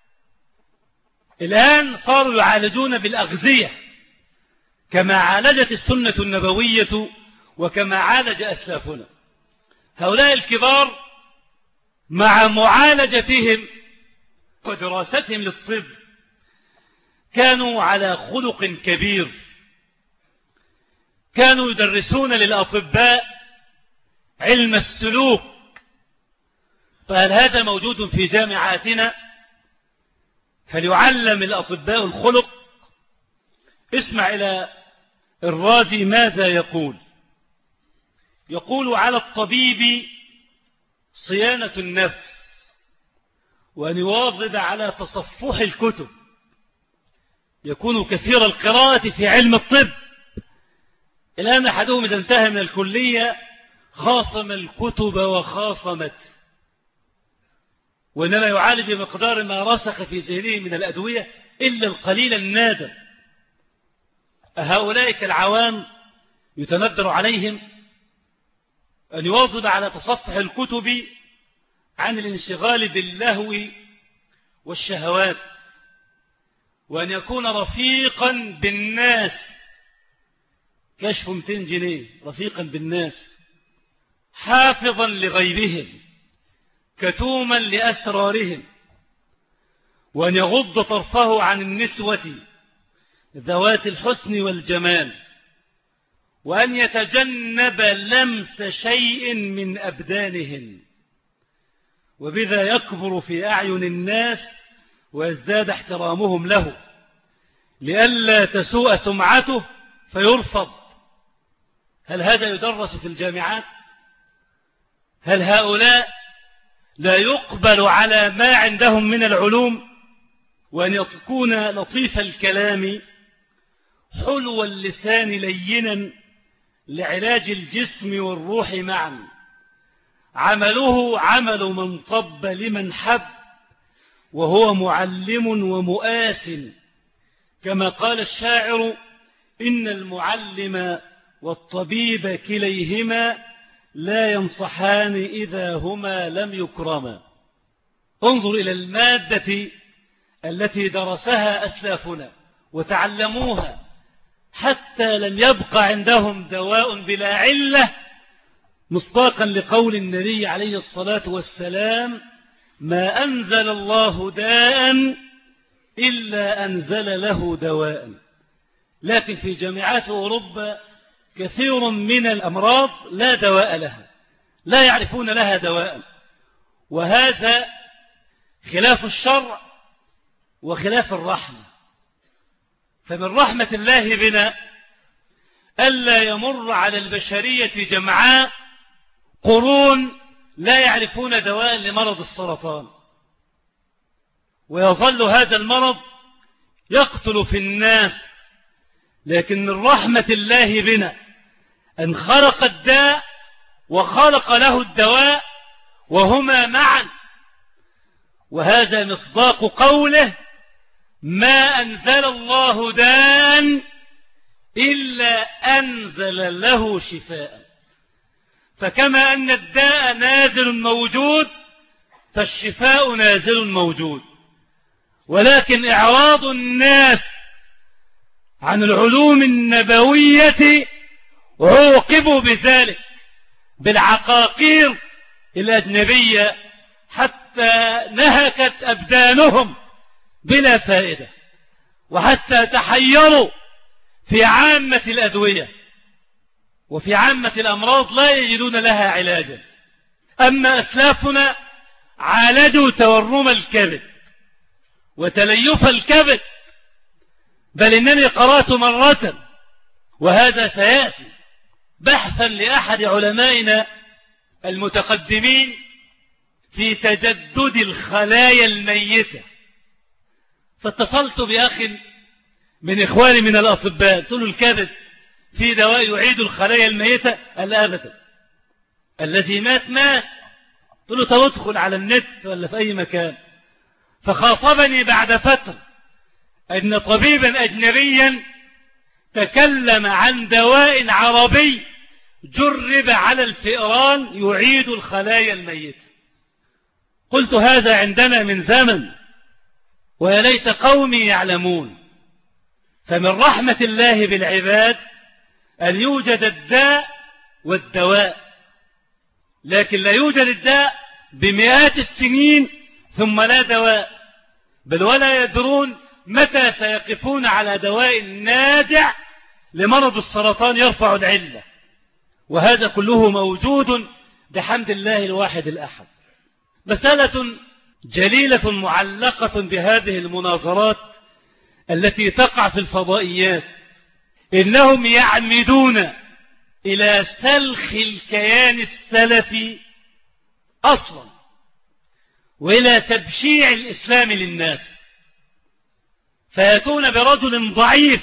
الآن صاروا يعالجون بالأغذية كما عالجت السنة النبوية وكما عالج أسلافنا. هؤلاء الكبار مع معالجتهم ودراستهم للطب كانوا على خلق كبير، كانوا يدرسون للأطباء علم السلوك. فهل هذا موجود في جامعاتنا؟ هل يعلم الأطباء الخلق؟ اسمع إلى الرازي ماذا يقول. يقول على الطبيب صيانة النفس، وأن يواظب على تصفح الكتب، يكون كثير القراءة في علم الطب. الآن أحدهم إذا انتهى من الكلية خاصم الكتب وخاصمت، وإنما يعالج بمقدار ما رسخ في ذهنه من الأدوية إلا القليل النادر. هؤلاء كالعوام يتندر عليهم أن يواظب على تصفح الكتب عن الانشغال باللهو والشهوات، وأن يكون رفيقا بالناس. كشف 200 جنيه رفيقا بالناس، حافظا لغيبهم، كتوما لأسرارهم، وأن يغض طرفه عن النسوة ذوات الحسن والجمال، وأن يتجنب لمس شيء من أبدانهن، وبذا يكبر في أعين الناس ويزداد احترامهم له، لئلا تسوء سمعته فيرفض. هل هذا يدرس في الجامعات؟ هل هؤلاء لا يقبل على ما عندهم من العلوم؟ وأن يكون لطيف الكلام حلو اللسان لينا لعلاج الجسم والروح معا، عمله عمل من طب لمن حب، وهو معلم ومؤاس، كما قال الشاعر إن المعلم والطبيب كليهما لا ينصحان إذا هما لم يكرما. انظر إلى المادة التي درسها أسلافنا وتعلموها حتى لم يبق عندهم دواء بلا علة، مصداقا لقول النبي عليه الصلاة والسلام ما أنزل الله داء إلا أنزل له دواء. لكن في جامعات أوروبا كثير من الأمراض لا دواء لها، لا يعرفون لها دواء، وهذا خلاف الشرع وخلاف الرحمة. فمن رحمة الله بنا ألا يمر على البشرية جمعاء قرون لا يعرفون دواء لمرض السرطان، ويظل هذا المرض يقتل في الناس. لكن من رحمة الله بنا أن خلق الداء وخلق له الدواء وهما معا، وهذا مصداق قوله ما أنزل الله داء إلا أنزل له شفاء. فكما أن الداء نازل موجود فالشفاء نازل موجود، ولكن إعراض الناس عن العلوم النبوية عوقبوا بذلك بالعقاقير الأجنبية حتى نهكت أبدانهم بلا فائدة، وحتى تحيروا في عامة الأدوية وفي عامة الأمراض لا يجدون لها علاجا. أما أسلافنا عالجوا تورم الكبد وتليف الكبد، بل إنني قرأت مرة، وهذا سيأتي بحثا لأحد علمائنا المتقدمين في تجدد الخلايا الميتة، فاتصلت بأخ من إخواني من الأطباء، قلت له الكبد في دواء يعيد الخلايا الميتة؟ قال أبدا، الذي مات. قلت له تدخل على النت ولا في أي مكان، فخاطبني بعد فترة أن طبيبا أجنبيا تكلم عن دواء عربي جرب على الفئران يعيد الخلايا الميتة. قلت هذا عندنا من زمن، ويا ليت قومي يعلمون. فمن رحمة الله بالعباد أن يوجد الداء والدواء، لكن لا يوجد الداء بمئات السنين ثم لا دواء، بل ولا يدرون متى سيقفون على دواء ناجع لمرض السرطان يرفع العلة. وهذا كله موجود بحمد الله الواحد الأحد. مسألة جليلة معلقة بهذه المناظرات التي تقع في الفضائيات، إنهم يعمدون إلى سلخ الكيان السلفي أصلا، وإلى تبشيع الإسلام للناس، فيأتون برجل ضعيف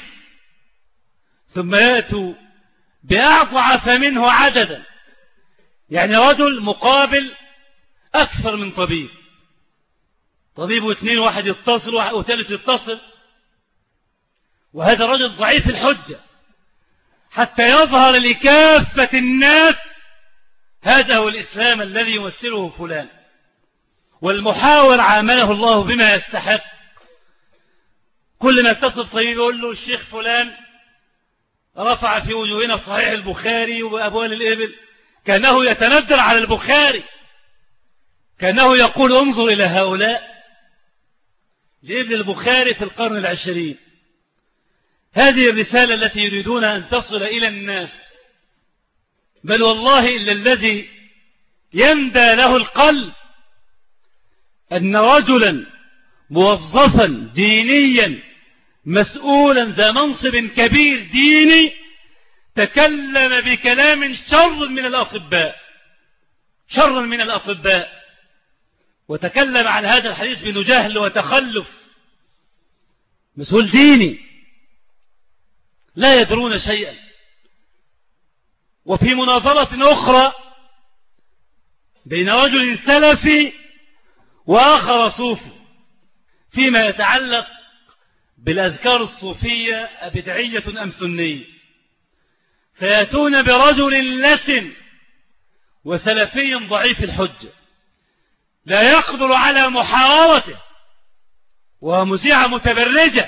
ثم يأتوا بأضعف منه عددا، يعني رجل مقابل أكثر من طبيب، طبيب واثنين، واحد يتصل وثالث يتصل، وهذا رجل ضعيف الحجة حتى يظهر لكافة الناس هذا هو الإسلام الذي يمثله فلان. والمحاور عامله الله بما يستحق. كل ما يتصل طبيب يقول له الشيخ فلان رفع في وجوهنا صحيح البخاري وأبوال الإبل، كأنه يتندر على البخاري، كأنه يقول انظر إلى هؤلاء لابن البخاري في القرن العشرين. هذه الرسالة التي يريدون أن تصل إلى الناس، بل والله إلا الذي يندى له القلب أن رجلا موظفا دينيا مسؤولا ذا منصب كبير ديني تكلم بكلام شر من الأطباء، وتكلم عن هذا الحديث بنجهل وتخلف. مسؤول ديني لا يدرون شيئا. وفي مناظرة أخرى بين رجل سلفي وآخر صوفي فيما يتعلق بالأذكار الصوفية أبدعية أم سنية، فيأتون برجل لسن وسلفي ضعيف الحجة لا يقدر على محاورته ومذيعة متبرجة.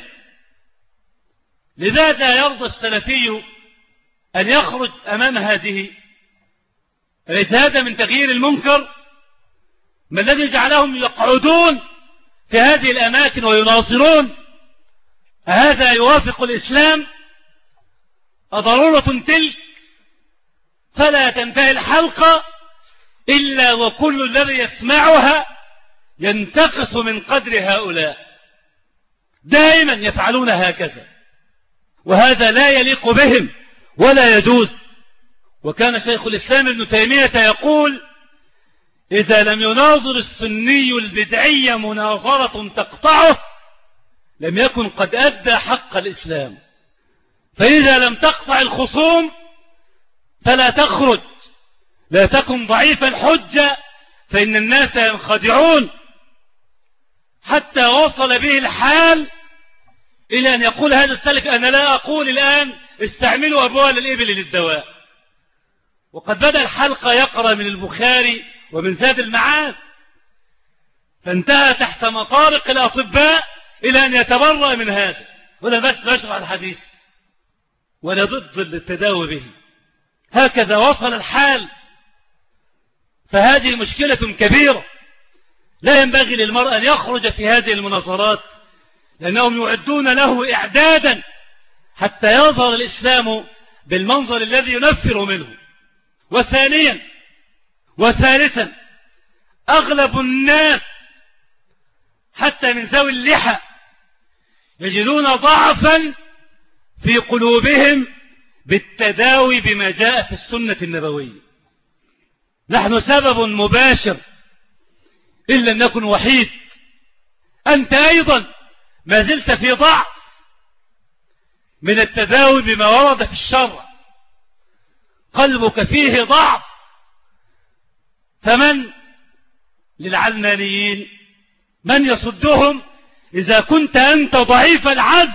لماذا يرضى السلفي أن يخرج أمام هذه؟ أليس هذا من تغيير المنكر؟ ما الذي جعلهم يقعدون في هذه الأماكن ويناصرون؟ هذا يوافق الإسلام؟ أضرورة تلك؟ فلا تنتهي الحلقة إلا وكل الذي يسمعها ينتقص من قدر هؤلاء. دائما يفعلون هكذا، وهذا لا يليق بهم ولا يجوز. وكان شيخ الإسلام ابن تيمية يقول: إذا لم يناظر السني البدعي مناظرة تقطعه لم يكن قد أدى حق الإسلام. فإذا لم تقطع الخصوم فلا تخرج، لا تكن ضعيف الحجة، فإن الناس ينخدعون. حتى وصل به الحال إلى أن يقول هذا السلف: أنا لا أقول الآن استعملوا أبوال الإبل للدواء، وقد بدأ الحلقة يقرأ من البخاري ومن زاد المعاد، فانتهى تحت مطارق الأطباء إلى أن يتبرأ من هذا، ولا بس بشرح الحديث ولا ضد التداوي به. هكذا وصل الحال. فهذه مشكلة كبيرة، لا ينبغي للمرء أن يخرج في هذه المناظرات لأنهم يعدون له إعدادا حتى يظهر الإسلام بالمنظر الذي ينفر منه. وثانيا وثالثا، أغلب الناس حتى من ذوي اللحى يجدون ضعفا في قلوبهم بالتداوي بما جاء في السنة النبوية. نحن سبب مباشر إن لم نكن وحيد. أنت أيضا ما زلت في ضعف من التداوي بما ورد في الشرع، قلبك فيه ضعف. فمن للعلمانيين من يصدهم إذا كنت أنت ضعيف العزم،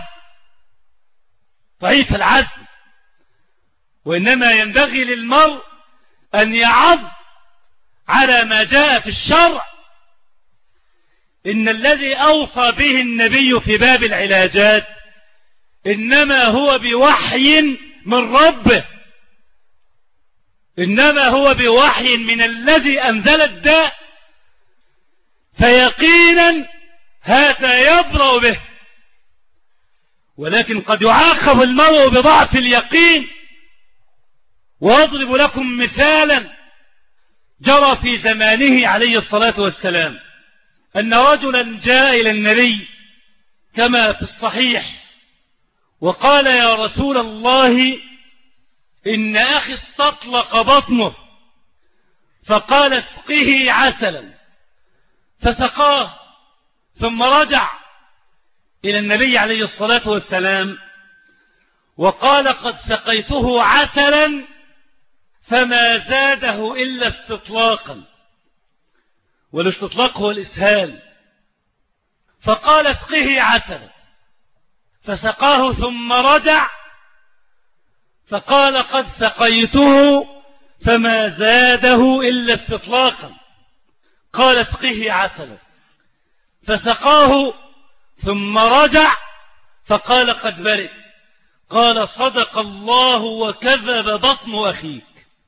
ضعيف العزم. وإنما ينبغي للمرء أن يعض على ما جاء في الشرع. إن الذي أوصى به النبي في باب العلاجات إنما هو بوحي من ربه، إنما هو بوحي من الذي أنزل الداء، فيقينا هذا يبرأ به. ولكن قد يعاقب المرء بضعف اليقين. وأضرب لكم مثالا جرى في زمانه عليه الصلاة والسلام، أن رجلا جاء إلى النبي كما في الصحيح وقال: يا رسول الله، إن أخي استطلق بطنه، فقال: اسقه عسلا، فسقاه، ثم رجع إلى النبي عليه الصلاة والسلام وقال: قد سقيته عسلا فما زاده إلا استطلاقا. والاستطلاق هو الإسهال. فقال: اسقه عسلا، فسقاه ثم رجع فقال: قد سقيته فما زاده إلا استطلاقا. قال: اسقه عسلا، فسقاه ثم رجع فقال: قد برئ. قال: صدق الله وكذب بطن أخيك.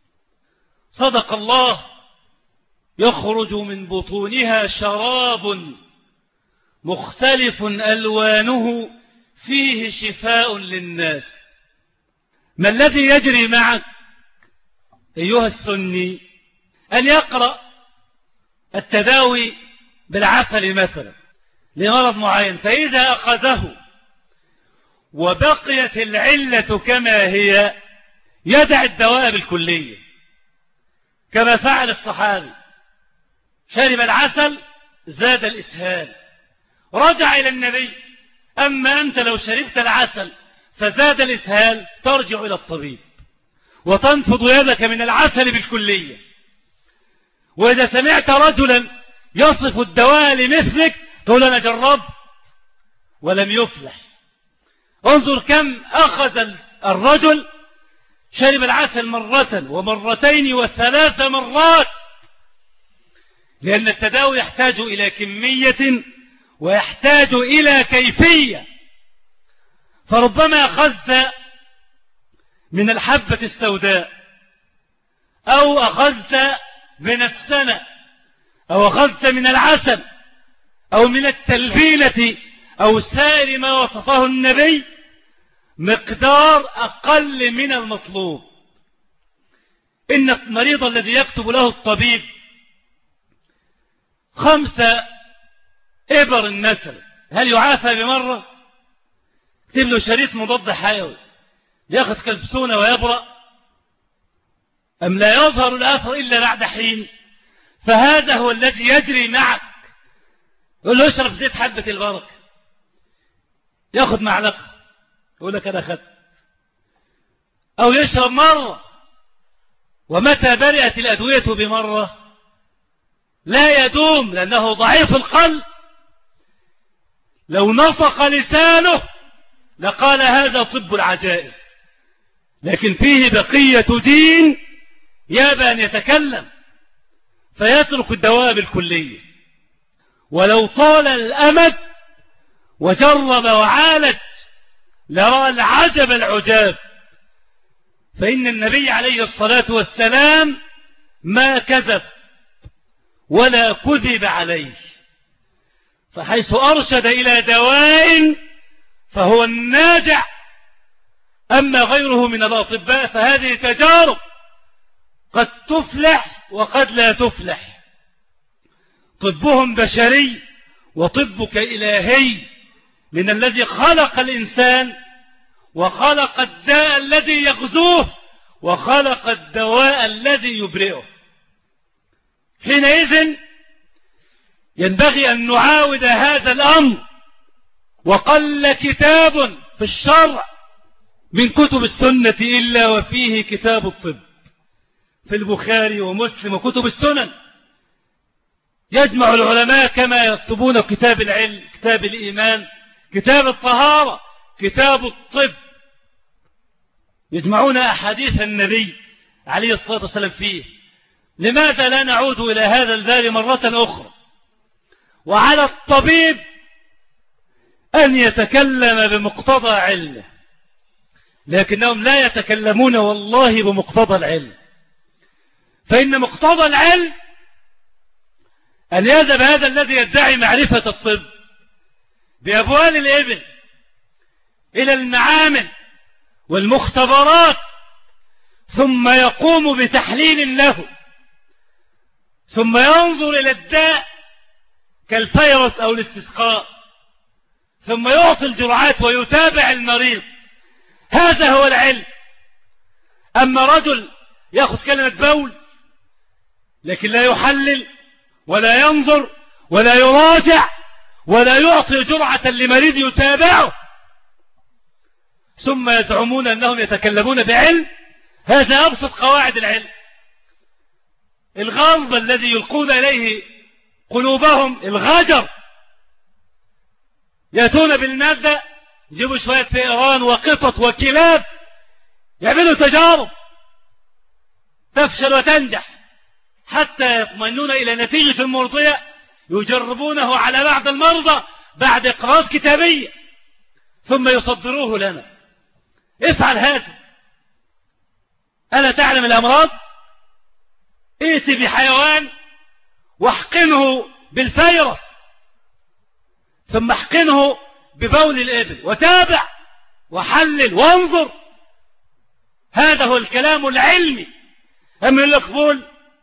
صدق الله، يخرج من بطونها شراب مختلف ألوانه فيه شفاء للناس. ما الذي يجري معك أيها السني؟ أن يقرأ التداوي بالعسل مثلا لمرض معين، فإذا أخذه وبقيت العلة كما هي يدع الدواء بالكلية، كما فعل الصحابي. شرب العسل زاد الإسهال، رجع إلى النبي: أما أنت لو شربت العسل فزاد الإسهال ترجع إلى الطبيب وتنفض يدك من العسل بالكلية. وإذا سمعت رجلا يصف الدواء لمثلك تقول: أنا جربت ولم يفلح. انظر كم أخذ الرجل، شرب العسل مرة ومرتين وثلاث مرات، لأن التداوي يحتاج إلى كمية ويحتاج إلى كيفية. فربما أخذت من الحبة السوداء، أو أخذت من السنة، أو أخذت من العسل، أو من التلبينة، أو سائر ما وصفه النبي، مقدار أقل من المطلوب. إن المريض الذي يكتب له الطبيب 5 إبر مثلا، هل يعافى بمرة؟ اكتب له شريط مضاد حيوي يأخذ كلبسونة ويبرأ، أم لا يظهر الأثر إلا بعد حين؟ فهذا هو الذي يجري معك. يقول له: اشرب زيت حبة البركة، يأخذ معلقة يقول لك: أنا أخذت. أو يشرب مرة، ومتى برئت الأدوية بمرة لا يدوم، لأنه ضعيف القلب. لو نصق لسانه لقال: هذا طب العجائز، لكن فيه بقية دين يابى أن يتكلم، فيترك الدواء بالكلية. ولو طال الأمد وجرب وعالج لرأى العجب العجاب. فإن النبي عليه الصلاة والسلام ما كذب ولا كذب عليه. فحيث أرشد إلى دواء فهو الناجع، أما غيره من الأطباء فهذه تجارب قد تفلح وقد لا تفلح. طبهم بشري وطبك إلهي، من الذي خلق الإنسان وخلق الداء الذي يغزوه وخلق الدواء الذي يبرئه. حينئذ ينبغي أن نعاود هذا الأمر. وقل كتاب في الشرع من كتب السنة إلا وفيه كتاب الطب، في البخاري ومسلم وكتب السنن يجمع العلماء كما يكتبون كتاب العلم، كتاب الإيمان، كتاب الطهارة، كتاب الطب، يجمعون أحاديث النبي عليه الصلاة والسلام فيه. لماذا لا نعود إلى هذا الباب مرة أخرى؟ وعلى الطبيب أن يتكلم بمقتضى علمه، لكنهم لا يتكلمون والله بمقتضى العلم. فإن مقتضى العلم أن يذهب هذا الذي يدعي معرفة الطب بأبوال الإبل إلى المعامل والمختبرات، ثم يقوم بتحليل له، ثم ينظر إلى الداء كالفيروس أو الاستسقاء، ثم يعطي الجرعات ويتابع المريض. هذا هو العلم. أما رجل يأخذ كلمة بول لكن لا يحلل ولا ينظر ولا يراجع ولا يعطي جرعة لمريض يتابعه، ثم يزعمون أنهم يتكلمون بعلم، هذا أبسط قواعد العلم. الغلظ الذي يلقون إليه قلوبهم الغجر، يأتون بالمادة، يجيبوا شوية فئران وقطط وكلاب، يعملوا تجارب تفشل وتنجح حتى يطمئنون إلى نتيجة مرضية، يجربونه على بعض المرضى بعد إقراض كتابية ثم يصدروه لنا. افعل هذا. ألا تعلم الأمراض؟ ائت بحيوان واحقنه بالفيروس ثم احقنه ببول الإبل وتابع وحلل وانظر. هذا هو الكلام العلمي. أما الأقبول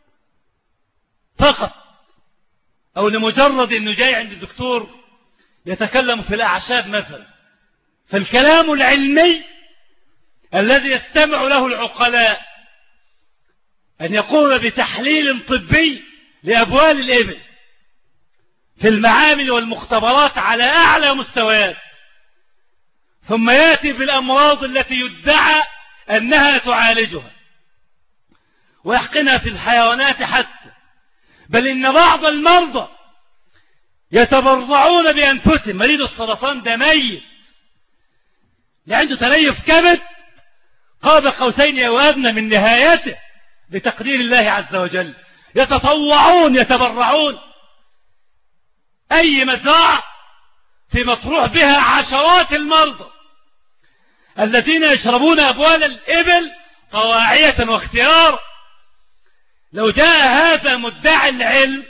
فقط أو لمجرد أنه جاي عند الدكتور يتكلم في الأعشاب مثلا. فالكلام العلمي الذي يستمع له العقلاء أن يقوم بتحليل طبي لأبوال الإبل في المعامل والمختبرات على أعلى مستويات، ثم يأتي بالأمراض التي يدعى أنها تعالجها ويحقنها في الحيوانات حتى، بل إن بعض المرضى يتبرعون بأنفسهم. مريض السرطان ده ميت، اللي عنده تليف كبد قاب قوسين أو أدنى من نهايته بتقدير الله عز وجل، يتطوعون يتبرعون. أي مزرعة في مطروح بها عشرات المرضى الذين يشربون أبوال الإبل طواعية واختيار، لو جاء هذا مدعي العلم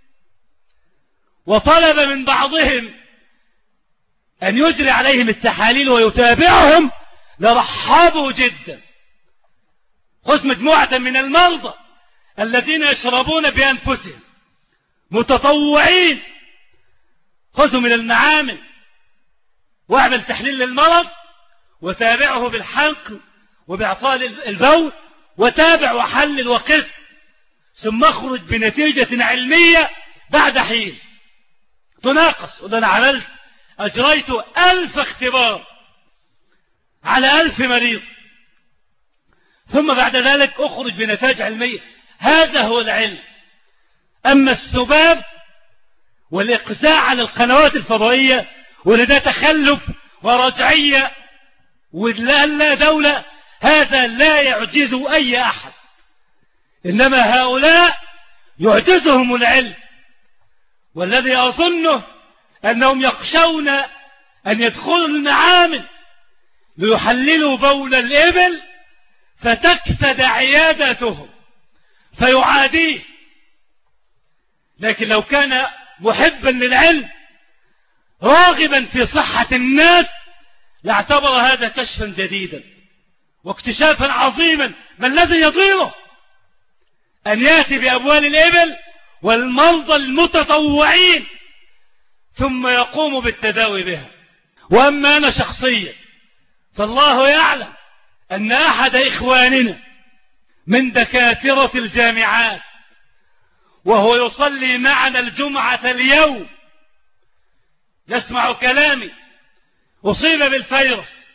وطلب من بعضهم أن يجري عليهم التحاليل ويتابعهم لرحبوا جدا. خذ مجموعة من المرضى الذين يشربون بأنفسهم متطوعين، خذوا من المعامل واعمل تحليل للمرض وتابعه بالحلق وبإعطاء البول، وتابع وحلل وقس، ثم اخرج بنتيجة علمية بعد حين تناقص. وده أنا عملت أجريت 1000 اختبار على 1000 مريض، ثم بعد ذلك أخرج بنتائج علمية. هذا هو العلم. أما السباب والإقساء على القنوات الفضائية ولده تخلف ورجعية ولا دولة، هذا لا يعجز أي أحد، إنما هؤلاء يعجزهم العلم. والذي أظنه أنهم يخشون أن يدخلوا المعامل ليحللوا بول الإبل فتكسد عيادتهم فيعاديه. لكن لو كان محبا للعلم راغبا في صحة الناس لاعتبر هذا كشفا جديدا واكتشافا عظيما. ما الذي يضيره أن يأتي بأموال الإبل والمرضى المتطوعين ثم يقوم بالتداوي بها. وأما أنا شخصيا فالله يعلم أن أحد إخواننا من دكاترة الجامعات وهو يصلي معنا الجمعة اليوم يسمع كلامي أصيب بالفيروس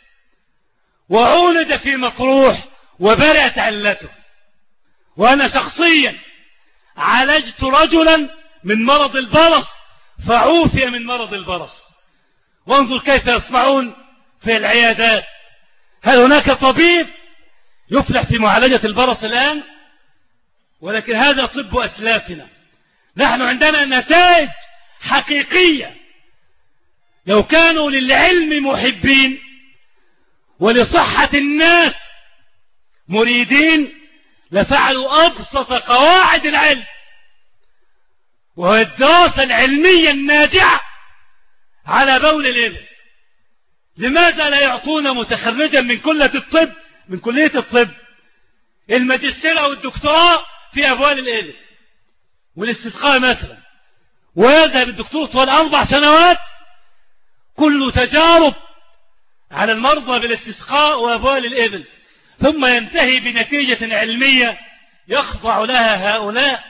وعولج في مطروح وبرأت علته. وأنا شخصيا عالجت رجلا من مرض البرص فعوفي من مرض البرص. وانظر كيف يصنعون في العيادات. هل هناك طبيب يفلح في معالجة البرص الآن؟ ولكن هذا طب أسلافنا. نحن عندنا نتائج حقيقية. لو كانوا للعلم محبين ولصحة الناس مريدين لفعلوا أبسط قواعد العلم وهي الدراسة العلمية الناجعة على بول الإبل. لماذا لا يعطون متخرجا من كلية الطب الماجستير أو الدكتوراه في أبوال الإبل والاستسقاء مثلا، ويذهب الدكتور طوال 4 سنوات كل تجارب على المرضى بالاستسقاء وأبوال الإبل، ثم ينتهي بنتيجة علمية يخضع لها هؤلاء.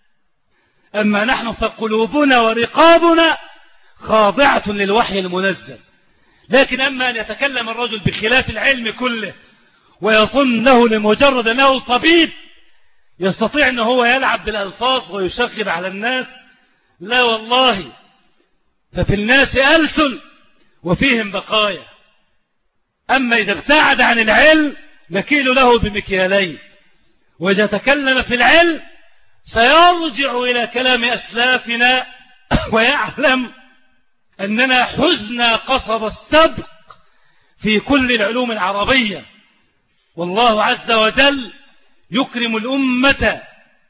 أما نحن فقلوبنا ورقابنا خاضعة للوحي المنزل. لكن أما أن يتكلم الرجل بخلاف العلم كله ويظن له لمجرد أنه طبيب يستطيع أنه هو يلعب بالألفاظ ويشغب على الناس، لا والله، ففي الناس ألسن وفيهم بقايا. أما إذا ابتعد عن العلم نكيل له بمكيالين، وإذا تكلم في العلم سيرجع إلى كلام أسلافنا ويعلم أننا حزنا قصب السبق في كل العلوم العربية. والله عز وجل يكرم الأمة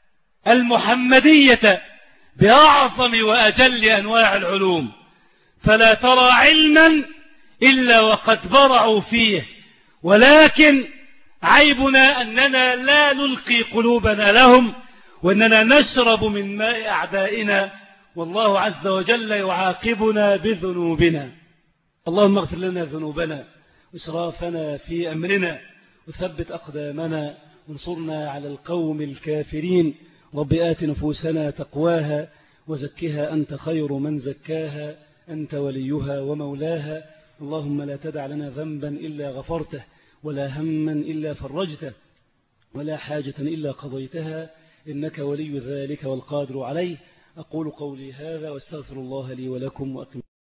المحمدية بأعظم وأجل أنواع العلوم، فلا ترى علما إلا وقد برعوا فيه، ولكن عيبنا أننا لا نلقي قلوبنا لهم وأننا نشرب من ماء أعدائنا، والله عز وجل يعاقبنا بذنوبنا. اللهم اغفر لنا ذنوبنا وإسرافنا في أمرنا وثبت أقدامنا وانصرنا على القوم الكافرين. رب آت نفوسنا تقواها وزكها أنت خير من زكاها أنت وليها ومولاها. اللهم لا تدع لنا ذنبا إلا غفرته ولا هما إلا فرجته ولا حاجة إلا قضيتها إنك ولي ذلك والقادر عليه. أقول قولي هذا واستغفر الله لي ولكم وأقم